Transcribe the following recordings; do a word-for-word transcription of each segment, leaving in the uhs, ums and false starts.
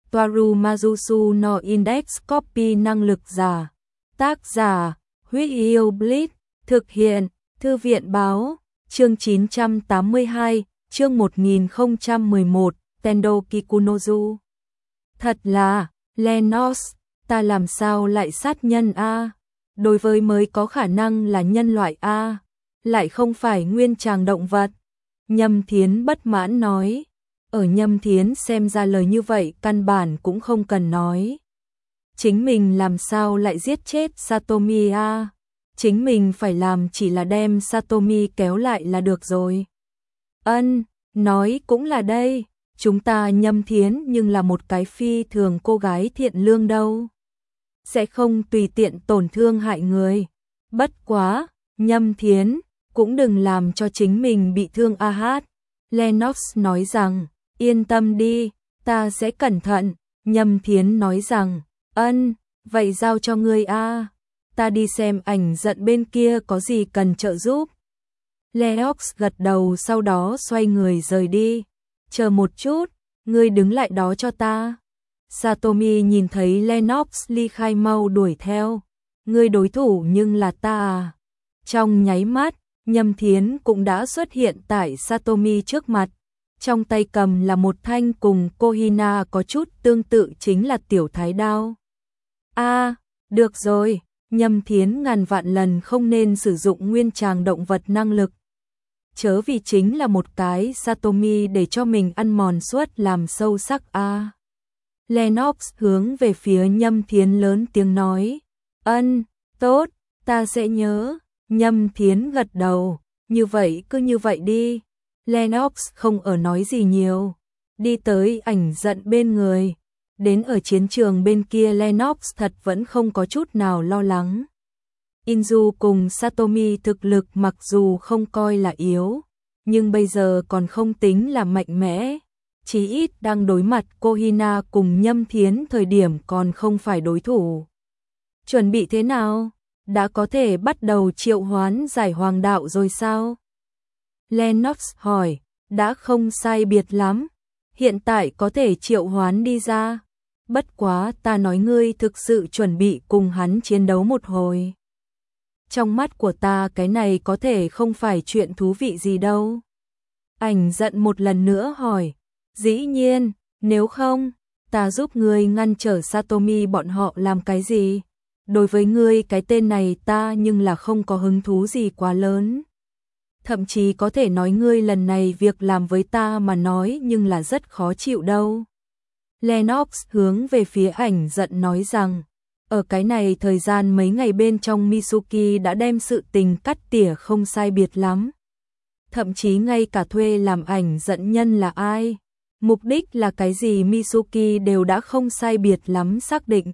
Toaru Majusu no Index Copy năng lực giả. Tác giả, Huyết Yêu Blitz, thực hiện, Thư viện báo, chương chín trăm tám mươi hai, chương một nghìn không trăm mười một, Tendo Kikunozu. Thật là, Lennox, ta làm sao lại sát nhân a? Đối với mới có khả năng là nhân loại a, lại không phải nguyên tràng động vật. Nhâm Thiến bất mãn nói. Ở Nhâm Thiến xem ra lời như vậy căn bản cũng không cần nói. Chính mình làm sao lại giết chết Satomi a? Chính mình phải làm chỉ là đem Satomi kéo lại là được rồi. Ân, nói cũng là đây, chúng ta Nhâm Thiến nhưng là một cái phi thường cô gái thiện lương đâu. Sẽ không tùy tiện tổn thương hại người. Bất quá, Nhâm Thiến, cũng đừng làm cho chính mình bị thương a hát. Lennox nói rằng, yên tâm đi, ta sẽ cẩn thận. Nhâm Thiến nói rằng, ân, vậy giao cho ngươi a, ta đi xem ảnh giận bên kia có gì cần trợ giúp. Lennox gật đầu sau đó xoay người rời đi. Chờ một chút, ngươi đứng lại đó cho ta. Satomi nhìn thấy Lennox ly khai mau đuổi theo. Ngươi đối thủ nhưng là ta à. Trong nháy mắt, Nhâm Thiến cũng đã xuất hiện tại Satomi trước mặt. Trong tay cầm là một thanh cùng Kohina có chút tương tự chính là tiểu thái đao. A, à, được rồi, Nhâm Thiến ngàn vạn lần không nên sử dụng nguyên tràng động vật năng lực. Chớ vì chính là một cái Satomi để cho mình ăn mòn suốt làm sâu sắc a. À. Lennox hướng về phía Nhâm Thiến lớn tiếng nói, ân, tốt, ta sẽ nhớ. Nhâm Thiến gật đầu, như vậy cứ như vậy đi. Lennox không ở nói gì nhiều, đi tới ảnh giận bên người. Đến ở chiến trường bên kia Lennox thật vẫn không có chút nào lo lắng. Inju cùng Satomi thực lực mặc dù không coi là yếu, nhưng bây giờ còn không tính là mạnh mẽ. Chí ít đang đối mặt Kohina cùng Nhâm Thiến thời điểm còn không phải đối thủ. Chuẩn bị thế nào? Đã có thể bắt đầu triệu hoán giải hoàng đạo rồi sao? Lennox hỏi, đã không sai biệt lắm. Hiện tại có thể triệu hoán đi ra. Bất quá ta nói ngươi thực sự chuẩn bị cùng hắn chiến đấu một hồi. Trong mắt của ta cái này có thể không phải chuyện thú vị gì đâu. Ảnh giận một lần nữa hỏi, dĩ nhiên, nếu không, ta giúp ngươi ngăn trở Satomi bọn họ làm cái gì? Đối với ngươi cái tên này ta nhưng là không có hứng thú gì quá lớn. Thậm chí có thể nói ngươi lần này việc làm với ta mà nói nhưng là rất khó chịu đâu. Lennox hướng về phía ảnh giận nói rằng, ở cái này thời gian mấy ngày bên trong Mitsuki đã đem sự tình cắt tỉa không sai biệt lắm. Thậm chí ngay cả thuê làm ảnh giận nhân là ai, mục đích là cái gì Mitsuki đều đã không sai biệt lắm xác định.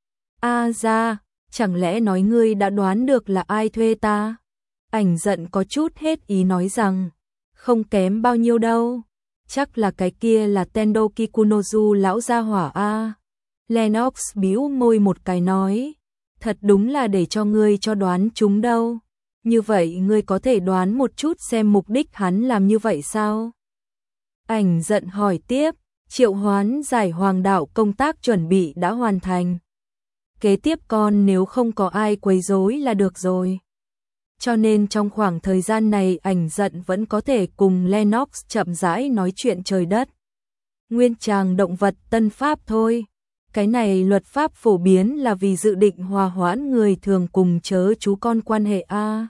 A ra, chẳng lẽ nói ngươi đã đoán được là ai thuê ta? Ảnh giận có chút hết ý nói rằng, không kém bao nhiêu đâu, chắc là cái kia là Tendo Kikunozu lão gia hỏa a. Lennox bĩu môi một cái nói, thật đúng là để cho ngươi cho đoán chúng đâu. Như vậy ngươi có thể đoán một chút xem mục đích hắn làm như vậy sao? Ảnh giận hỏi tiếp, triệu hoán giải hoàng đạo công tác chuẩn bị đã hoàn thành. Kế tiếp con nếu không có ai quấy rối là được rồi. Cho nên trong khoảng thời gian này ảnh giận vẫn có thể cùng Lennox chậm rãi nói chuyện trời đất. Nguyên tràng động vật tân pháp thôi. Cái này luật pháp phổ biến là vì dự định hòa hoãn người thường cùng chớ chú con quan hệ a.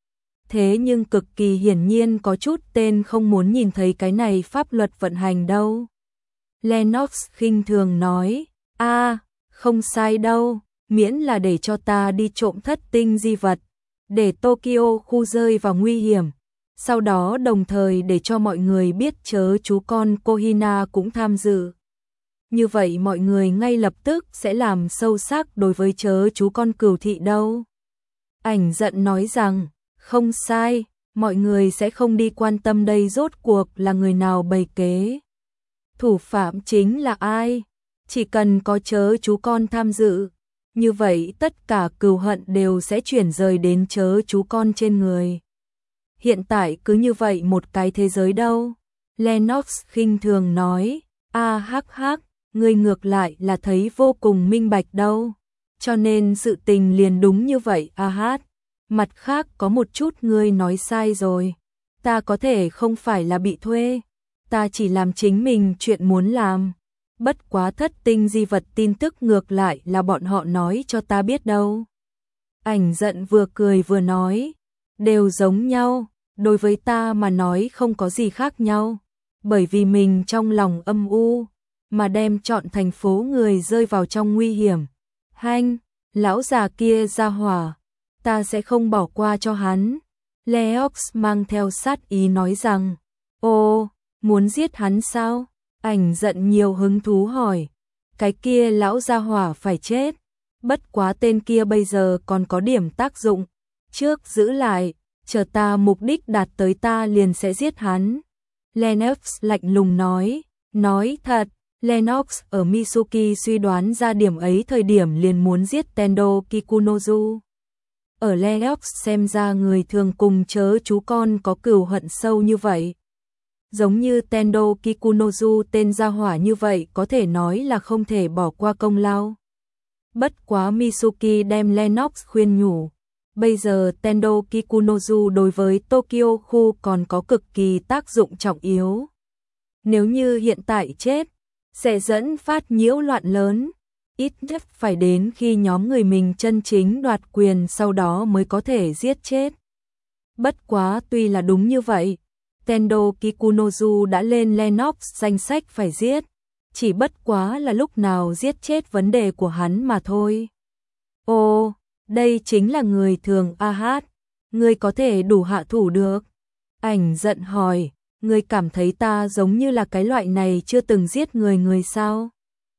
Thế nhưng cực kỳ hiển nhiên có chút tên không muốn nhìn thấy cái này pháp luật vận hành đâu. Lennox khinh thường nói, a, không sai đâu, miễn là để cho ta đi trộm thất tinh di vật, để Tokyo khu rơi vào nguy hiểm, sau đó đồng thời để cho mọi người biết chớ chú con Kohina cũng tham dự. Như vậy mọi người ngay lập tức sẽ làm sâu sắc đối với chớ chú con Cửu Thị đâu. Ảnh giận nói rằng, không sai, mọi người sẽ không đi quan tâm đây rốt cuộc là người nào bày kế. Thủ phạm chính là ai? Chỉ cần có chớ chú con tham dự, như vậy tất cả cừu hận đều sẽ chuyển rời đến chớ chú con trên người. Hiện tại cứ như vậy một cái thế giới đâu. Lennox khinh thường nói, a hắc hắc, ngươi ngược lại là thấy vô cùng minh bạch đâu. Cho nên sự tình liền đúng như vậy a hát. Mặt khác có một chút ngươi nói sai rồi. Ta có thể không phải là bị thuê. Ta chỉ làm chính mình chuyện muốn làm. Bất quá thất tinh di vật tin tức ngược lại là bọn họ nói cho ta biết đâu. Ảnh giận vừa cười vừa nói. Đều giống nhau. Đối với ta mà nói không có gì khác nhau. Bởi vì mình trong lòng âm u. Mà đem chọn thành phố người rơi vào trong nguy hiểm. Hanh, lão già kia ra hỏa. Ta sẽ không bỏ qua cho hắn. Leox mang theo sát ý nói rằng. Ô, muốn giết hắn sao? Ảnh giận nhiều hứng thú hỏi. Cái kia lão gia hỏa phải chết. Bất quá tên kia bây giờ còn có điểm tác dụng. Trước giữ lại, chờ ta mục đích đạt tới ta liền sẽ giết hắn. Lennox lạnh lùng nói. Nói thật, Lennox ở Mitsuki suy đoán ra điểm ấy thời điểm liền muốn giết Tendo Kikunozu. Ở Lennox xem ra người thường cùng chớ chú con có cừu hận sâu như vậy. Giống như Tendo Kikunozu tên gia hỏa như vậy có thể nói là không thể bỏ qua công lao. Bất quá Mitsuki đem Lennox khuyên nhủ. Bây giờ Tendo Kikunozu đối với Tokyo khu còn có cực kỳ tác dụng trọng yếu. Nếu như hiện tại chết, sẽ dẫn phát nhiễu loạn lớn. Ít nhất phải đến khi nhóm người mình chân chính đoạt quyền sau đó mới có thể giết chết. Bất quá tuy là đúng như vậy, Tendo Kikunozu đã lên Lennox danh sách phải giết. Chỉ bất quá là lúc nào giết chết vấn đề của hắn mà thôi. Ồ, đây chính là người thường a hát. Ngươi có thể đủ hạ thủ được. Ảnh giận hỏi, ngươi cảm thấy ta giống như là cái loại này chưa từng giết người người sao?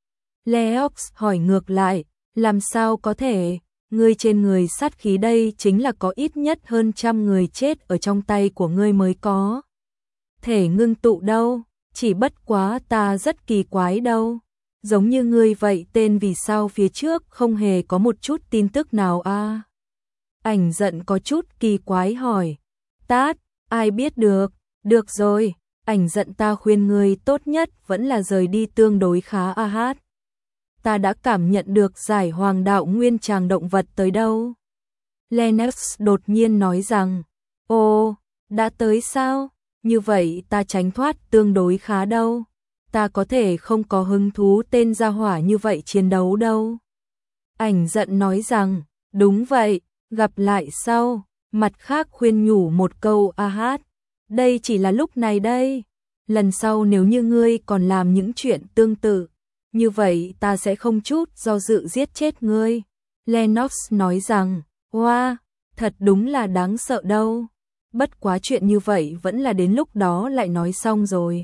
Leox hỏi ngược lại, làm sao có thể, ngươi trên người sát khí đây chính là có ít nhất hơn trăm người chết ở trong tay của ngươi mới có. Thể ngưng tụ đâu, chỉ bất quá ta rất kỳ quái đâu. Giống như ngươi vậy tên vì sao phía trước không hề có một chút tin tức nào a? À? Ảnh giận có chút kỳ quái hỏi. Tát, ai biết được, được rồi, ảnh giận ta khuyên ngươi tốt nhất vẫn là rời đi tương đối khá a hát. Ta đã cảm nhận được giải hoàng đạo nguyên tràng động vật tới đâu. Lennox đột nhiên nói rằng, ồ, đã tới sao? Như vậy ta tránh thoát tương đối khá đâu. Ta có thể không có hứng thú tên gia hỏa như vậy chiến đấu đâu. Ảnh giận nói rằng, đúng vậy, gặp lại sau, mặt khác khuyên nhủ một câu a hát. Đây chỉ là lúc này đây. Lần sau nếu như ngươi còn làm những chuyện tương tự, như vậy ta sẽ không chút do dự giết chết ngươi. Lennox nói rằng, wow, thật đúng là đáng sợ đâu. Bất quá chuyện như vậy vẫn là đến lúc đó lại nói xong rồi.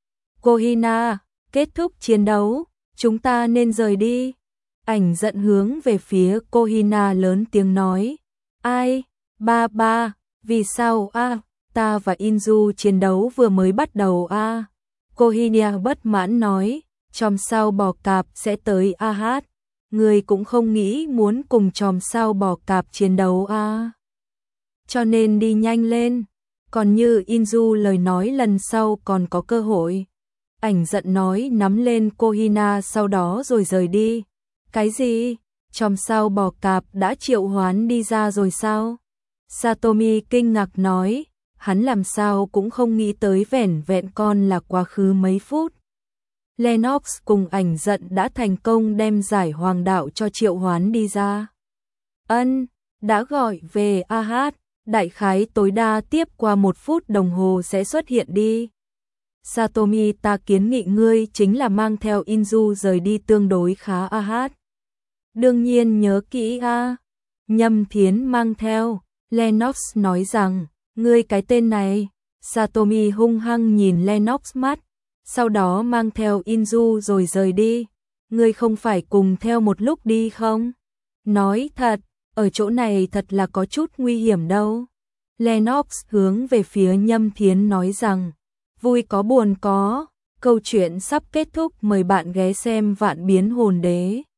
Kohina, kết thúc chiến đấu, chúng ta nên rời đi. Ảnh giận hướng về phía Kohina lớn tiếng nói. Ai? Ba ba, vì sao a? À, ta và Inju chiến đấu vừa mới bắt đầu a. À. Kohina bất mãn nói, chòm sao bò cạp sẽ tới a hát. Người cũng không nghĩ muốn cùng chòm sao bò cạp chiến đấu a. À. Cho nên đi nhanh lên, còn như Inju lời nói lần sau còn có cơ hội. Ảnh giận nói nắm lên Kohina sau đó rồi rời đi. Cái gì? Chòm sao bò cạp đã triệu hoán đi ra rồi sao? Satomi kinh ngạc nói, hắn làm sao cũng không nghĩ tới vẻn vẹn con là quá khứ mấy phút. Lennox cùng ảnh giận đã thành công đem giải hoàng đạo cho triệu hoán đi ra. Ân, đã gọi về a hát, đại khái tối đa tiếp qua một phút đồng hồ sẽ xuất hiện đi. Satomi ta kiến nghị ngươi chính là mang theo Inju rời đi tương đối khá a hát. Đương nhiên nhớ kỹ a. Nhâm Thiến mang theo, Lennox nói rằng, ngươi cái tên này. Satomi hung hăng nhìn Lennox mắt, sau đó mang theo Inju rồi rời đi. Ngươi không phải cùng theo một lúc đi không? Nói thật, ở chỗ này thật là có chút nguy hiểm đâu. Lennox hướng về phía Nhâm Thiến nói rằng, vui có buồn có, câu chuyện sắp kết thúc, mời bạn ghé xem Vạn Biến Hồn Đế.